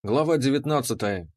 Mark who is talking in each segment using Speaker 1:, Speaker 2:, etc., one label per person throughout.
Speaker 1: Глава 19.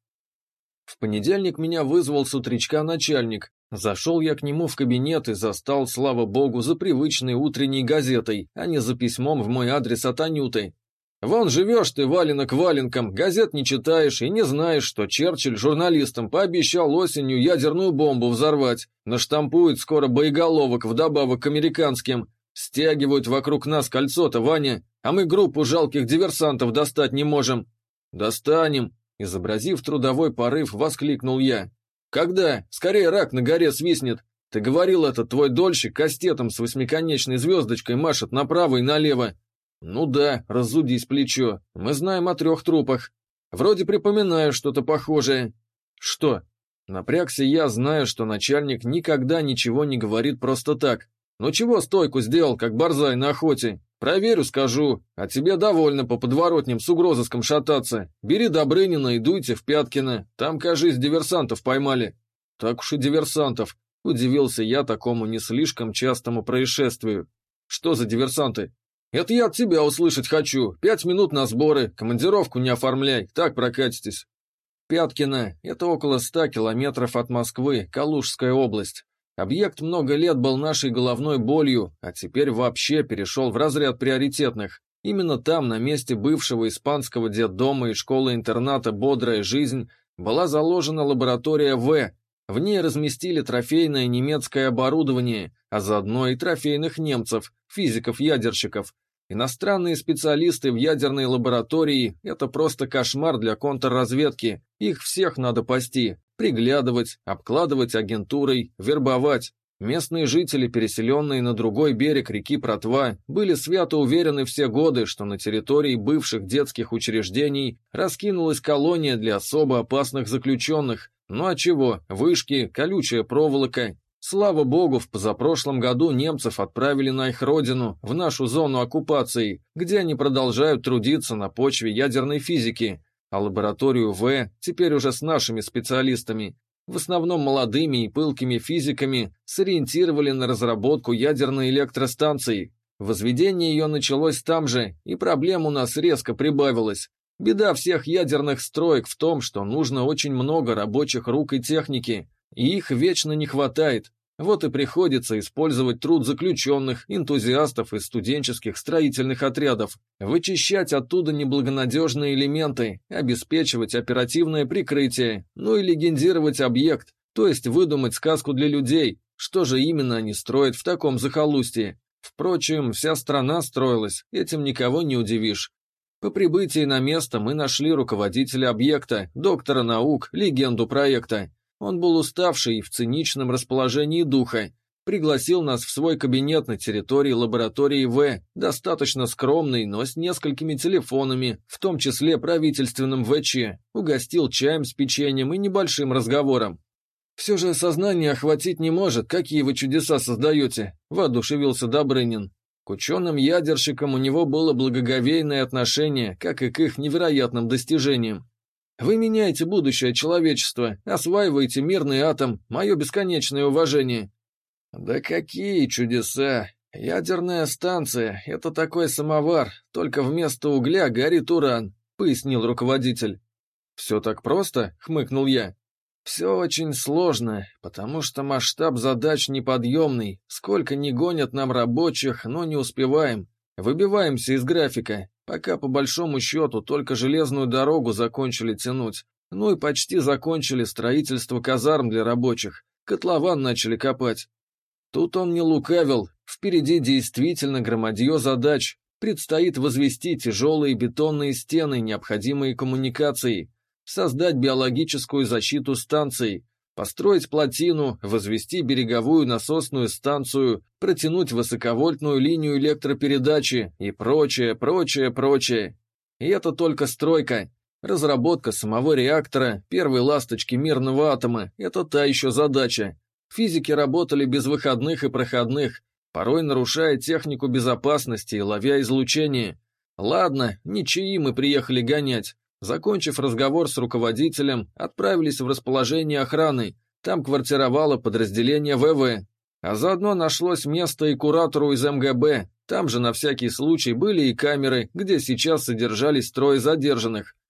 Speaker 1: В понедельник меня вызвал с утречка начальник. Зашел я к нему в кабинет и застал, слава богу, за привычной утренней газетой, а не за письмом в мой адрес от Анюты. «Вон живешь ты валенок валенком, газет не читаешь и не знаешь, что Черчилль журналистам пообещал осенью ядерную бомбу взорвать. Наштампуют скоро боеголовок вдобавок к американским. Стягивают вокруг нас кольцо-то, Ваня, а мы группу жалких диверсантов достать не можем». «Достанем», — изобразив трудовой порыв, воскликнул я. «Когда? Скорее рак на горе свистнет. Ты говорил, этот твой дольщик кастетом с восьмиконечной звездочкой машет направо и налево». «Ну да, разудись плечо. Мы знаем о 3 трупах. Вроде припоминаю что-то похожее». «Что?» Напрягся я, зная, что начальник никогда ничего не говорит просто так. «Ну чего стойку сделал, как борзай на охоте? Проверю, скажу. А тебе довольно по подворотням с угрозыском шататься. Бери Добрынина и дуйте в Пяткино. Там, кажись, диверсантов поймали». «Так уж и диверсантов», — удивился я такому не слишком частому происшествию. «Что за диверсанты?» «Это я от тебя услышать хочу. 5 минут на сборы, командировку не оформляй, так прокатитесь». Пяткино — это около 100 километров от Москвы, Калужская область. Объект много лет был нашей головной болью, а теперь вообще перешел в разряд приоритетных. Именно там, на месте бывшего испанского детдома и школы-интерната «Бодрая жизнь», была заложена лаборатория В. В ней разместили трофейное немецкое оборудование, а заодно и трофейных немцев, физиков-ядерщиков. Иностранные специалисты в ядерной лаборатории – это просто кошмар для контрразведки. Их всех надо пасти, приглядывать, обкладывать агентурой, вербовать. Местные жители, переселенные на другой берег реки Протва, были свято уверены все годы, что на территории бывших детских учреждений раскинулась колония для особо опасных заключенных. Ну а чего, вышки, колючая проволока. Слава богу, в позапрошлом году немцев отправили на их родину, в нашу зону оккупации, где они продолжают трудиться на почве ядерной физики, а лабораторию В, теперь уже с нашими специалистами, в основном молодыми и пылкими физиками, сориентировали на разработку ядерной электростанции. Возведение ее началось там же, и проблем у нас резко прибавилось. Беда всех ядерных строек в том, что нужно очень много рабочих рук и техники, и их вечно не хватает. Вот и приходится использовать труд заключенных, энтузиастов из студенческих строительных отрядов, вычищать оттуда неблагонадежные элементы, обеспечивать оперативное прикрытие, ну и легендировать объект, то есть выдумать сказку для людей, что же именно они строят в таком захолустье. Впрочем, вся страна строилась, этим никого не удивишь. По прибытии на место мы нашли руководителя объекта, доктора наук, легенду проекта. Он был уставший и в циничном расположении духа. Пригласил нас в свой кабинет на территории лаборатории В, достаточно скромный, но с несколькими телефонами, в том числе правительственным ВЧ, угостил чаем с печеньем и небольшим разговором. «Все же сознание охватить не может, какие вы чудеса создаете», – воодушевился Добрынин. К ученым-ядерщикам у него было благоговейное отношение, как и к их невероятным достижениям. «Вы меняете будущее человечества, осваиваете мирный атом, мое бесконечное уважение». «Да какие чудеса! Ядерная станция — это такой самовар, только вместо угля горит уран», — пояснил руководитель. «Все так просто?» — хмыкнул я. «Все очень сложно, потому что масштаб задач неподъемный, сколько ни гонят нам рабочих, но не успеваем, выбиваемся из графика». Пока, по большому счету, только железную дорогу закончили тянуть. Ну и почти закончили строительство казарм для рабочих. Котлован начали копать. Тут он не лукавил. Впереди действительно громадье задач. Предстоит возвести тяжелые бетонные стены, необходимые коммуникации. Создать биологическую защиту станций. Построить плотину, возвести береговую насосную станцию, протянуть высоковольтную линию электропередачи и прочее, прочее, прочее. И это только стройка. Разработка самого реактора, первой ласточки мирного атома – это та еще задача. Физики работали без выходных и проходных, порой нарушая технику безопасности и ловя излучение. Ладно, ничьи мы приехали гонять. Закончив разговор с руководителем, отправились в расположение охраны. Там квартировало подразделение ВВ. А заодно нашлось место и куратору из МГБ. Там же на всякий случай были и камеры, где сейчас содержались 3 задержанных.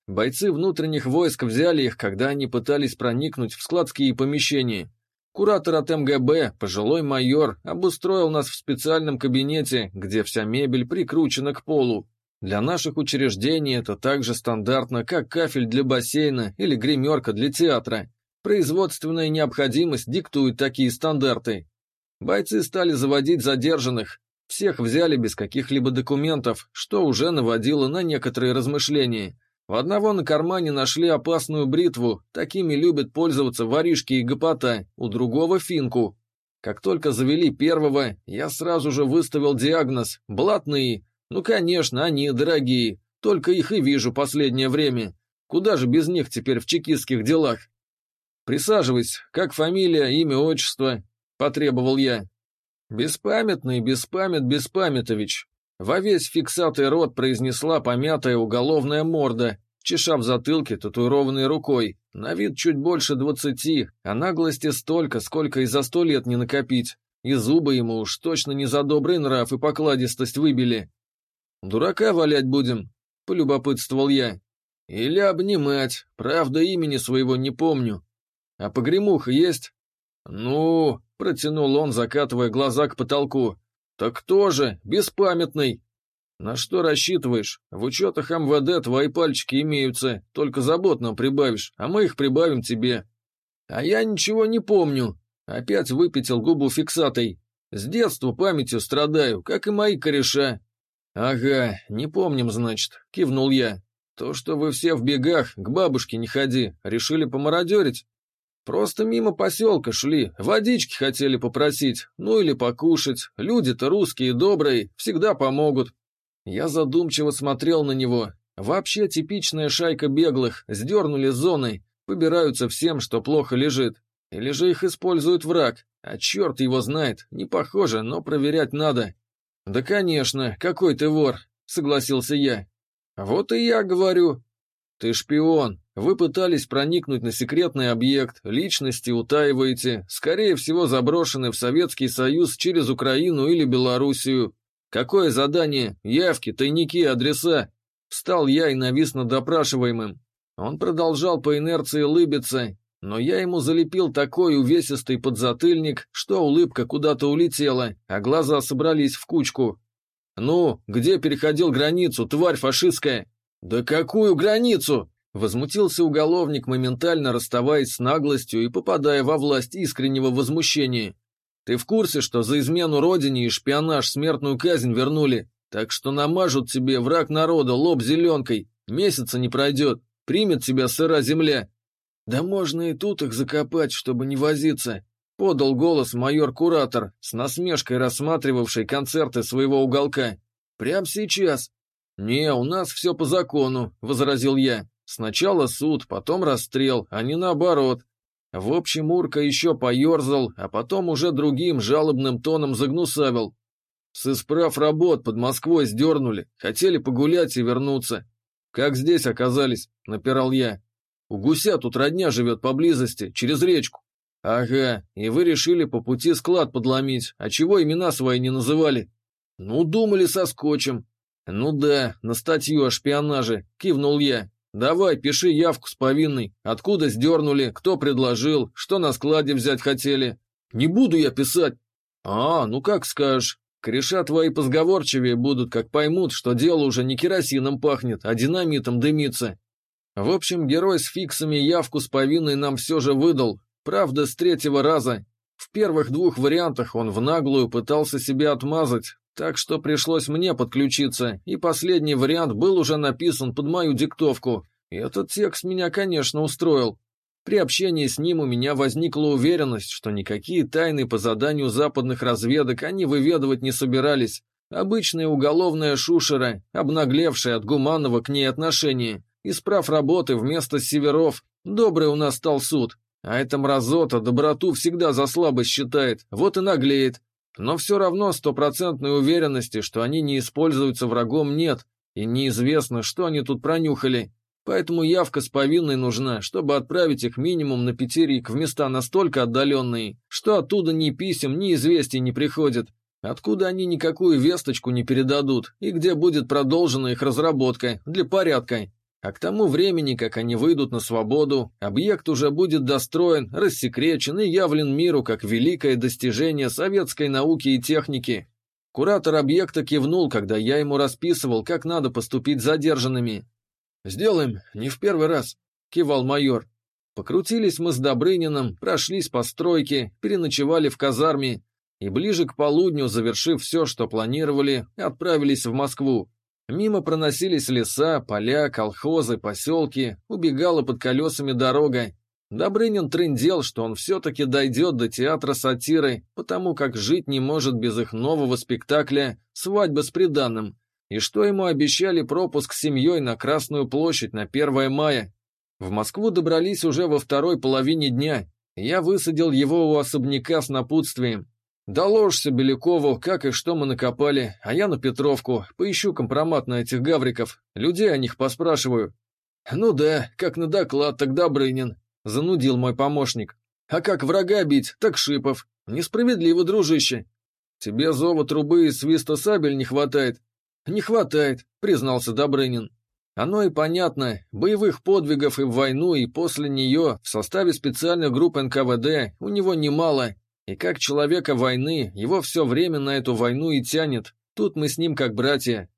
Speaker 1: Бойцы внутренних войск взяли их, когда они пытались проникнуть в складские помещения. Куратор от МГБ, пожилой майор, обустроил нас в специальном кабинете, где вся мебель прикручена к полу. Для наших учреждений это так же стандартно, как кафель для бассейна или гримерка для театра. Производственная необходимость диктует такие стандарты. Бойцы стали заводить задержанных. Всех взяли без каких-либо документов, что уже наводило на некоторые размышления. В одного на кармане нашли опасную бритву, такими любят пользоваться воришки и гопота, у другого финку. Как только завели первого, я сразу же выставил диагноз – блатные. Ну, конечно, они дорогие, только их и вижу последнее время. Куда же без них теперь в чекистских делах? Присаживайся, как фамилия, имя, отчество, потребовал я. Беспамятный, Беспамятович. Во весь фиксатый рот произнесла помятая уголовная морда, чеша в затылке татуированной рукой. На вид чуть больше 20, а наглости столько, сколько и за 100 лет не накопить. И зубы ему уж точно не за добрый нрав и покладистость выбили. «Дурака валять будем?» — полюбопытствовал я. «Или обнимать, правда имени своего не помню. А погремуха есть?» «Ну...» — протянул он, закатывая глаза к потолку. «Так кто же? Беспамятный!» «На что рассчитываешь? В учетах МВД твои пальчики имеются, только забот нам прибавишь, а мы их прибавим тебе». «А я ничего не помню», — опять выпятил губу фиксатой. «С детства памятью страдаю, как и мои кореша». «Ага, не помним, значит», — кивнул я. «То, что вы все в бегах, к бабушке не ходи, решили помародерить?» «Просто мимо поселка шли, водички хотели попросить, ну или покушать. Люди-то русские добрые, всегда помогут». Я задумчиво смотрел на него. Вообще типичная шайка беглых, сдернули с зоны, побираются всем, что плохо лежит. Или же их использует враг, а черт его знает, не похоже, но проверять надо. «Да, конечно, какой ты вор», — согласился я. «Вот и я говорю». «Ты шпион. Вы пытались проникнуть на секретный объект, личности утаиваете, скорее всего заброшены в Советский Союз через Украину или Белоруссию. Какое задание? Явки, тайники, адреса?» Встал я и навис над допрашиваемым. Он продолжал по инерции улыбиться, но я ему залепил такой увесистый подзатыльник, что улыбка куда-то улетела, а глаза собрались в кучку. «Ну, где переходил границу, тварь фашистская?» «Да какую границу?» — возмутился уголовник, моментально расставаясь с наглостью и попадая во власть искреннего возмущения. «Ты в курсе, что за измену родине и шпионаж смертную казнь вернули? Так что намажут тебе, враг народа, лоб зеленкой. Месяца не пройдет, примет тебя сыра земля». «Да можно и тут их закопать, чтобы не возиться», — подал голос майор-куратор, с насмешкой рассматривавший концерты своего уголка. «Прямо сейчас». «Не, у нас все по закону», — возразил я. «Сначала суд, потом расстрел, а не наоборот». В общем, Урка еще поерзал, а потом уже другим жалобным тоном загнусавил. «С исправ работ под Москвой сдернули, хотели погулять и вернуться». «Как здесь оказались?» — напирал я. «У гуся тут родня живет поблизости, через речку». «Ага, и вы решили по пути склад подломить, а чего имена свои не называли?» «Ну, думали, соскочим». «Ну да, на статью о шпионаже», — кивнул я. «Давай, пиши явку с повинной. Откуда сдернули, кто предложил, что на складе взять хотели». «Не буду я писать». «А, ну как скажешь. Кореша твои позговорчивее будут, как поймут, что дело уже не керосином пахнет, а динамитом дымится». В общем, герой с фиксами явку с повинной нам все же выдал. Правда, с 3-го раза. В первых 2 вариантах он в наглую пытался себя отмазать, так что пришлось мне подключиться, и последний вариант был уже написан под мою диктовку. И этот текст меня, конечно, устроил. При общении с ним у меня возникла уверенность, что никакие тайны по заданию западных разведок они выведывать не собирались. Обычная уголовная шушера, обнаглевшая от гуманного к ней отношения. Исправ работы вместо северов. Добрый у нас стал суд. А эта мразота доброту всегда за слабость считает, вот и наглеет. Но все равно 100% уверенности, что они не используются врагом, нет, и неизвестно, что они тут пронюхали. Поэтому явка с повинной нужна, чтобы отправить их минимум на пятерик в места настолько отдаленные, что оттуда ни писем, ни известий не приходит, откуда они никакую весточку не передадут, и где будет продолжена их разработка, для порядка. А к тому времени, как они выйдут на свободу, объект уже будет достроен, рассекречен и явлен миру как великое достижение советской науки и техники. Куратор объекта кивнул, когда я ему расписывал, как надо поступить с задержанными. «Сделаем, не в первый раз», — кивал майор. Покрутились мы с Добрыниным, прошлись по стройке, переночевали в казарме и ближе к полудню, завершив все, что планировали, отправились в Москву. Мимо проносились леса, поля, колхозы, поселки, убегала под колесами дорога. Добрынин трындел, что он все-таки дойдет до театра сатиры, потому как жить не может без их нового спектакля «Свадьба с приданым», и что ему обещали пропуск с семьей на Красную площадь на 1 мая. В Москву добрались уже во второй половине дня. Я высадил его у особняка с напутствием. «Доложься Белякову, как и что мы накопали, а я на Петровку, поищу компромат на этих гавриков, людей о них поспрашиваю». «Ну да, как на доклад, так Добрынин», — занудил мой помощник. «А как врага бить, так Шипов. Несправедливо, дружище. Тебе зова трубы и свиста сабель не хватает?» «Не хватает», — признался Добрынин. Оно и понятно, боевых подвигов и в войну, и после нее в составе специальных групп НКВД у него немало. И как человека войны, его все время на эту войну и тянет. Тут мы с ним как братья.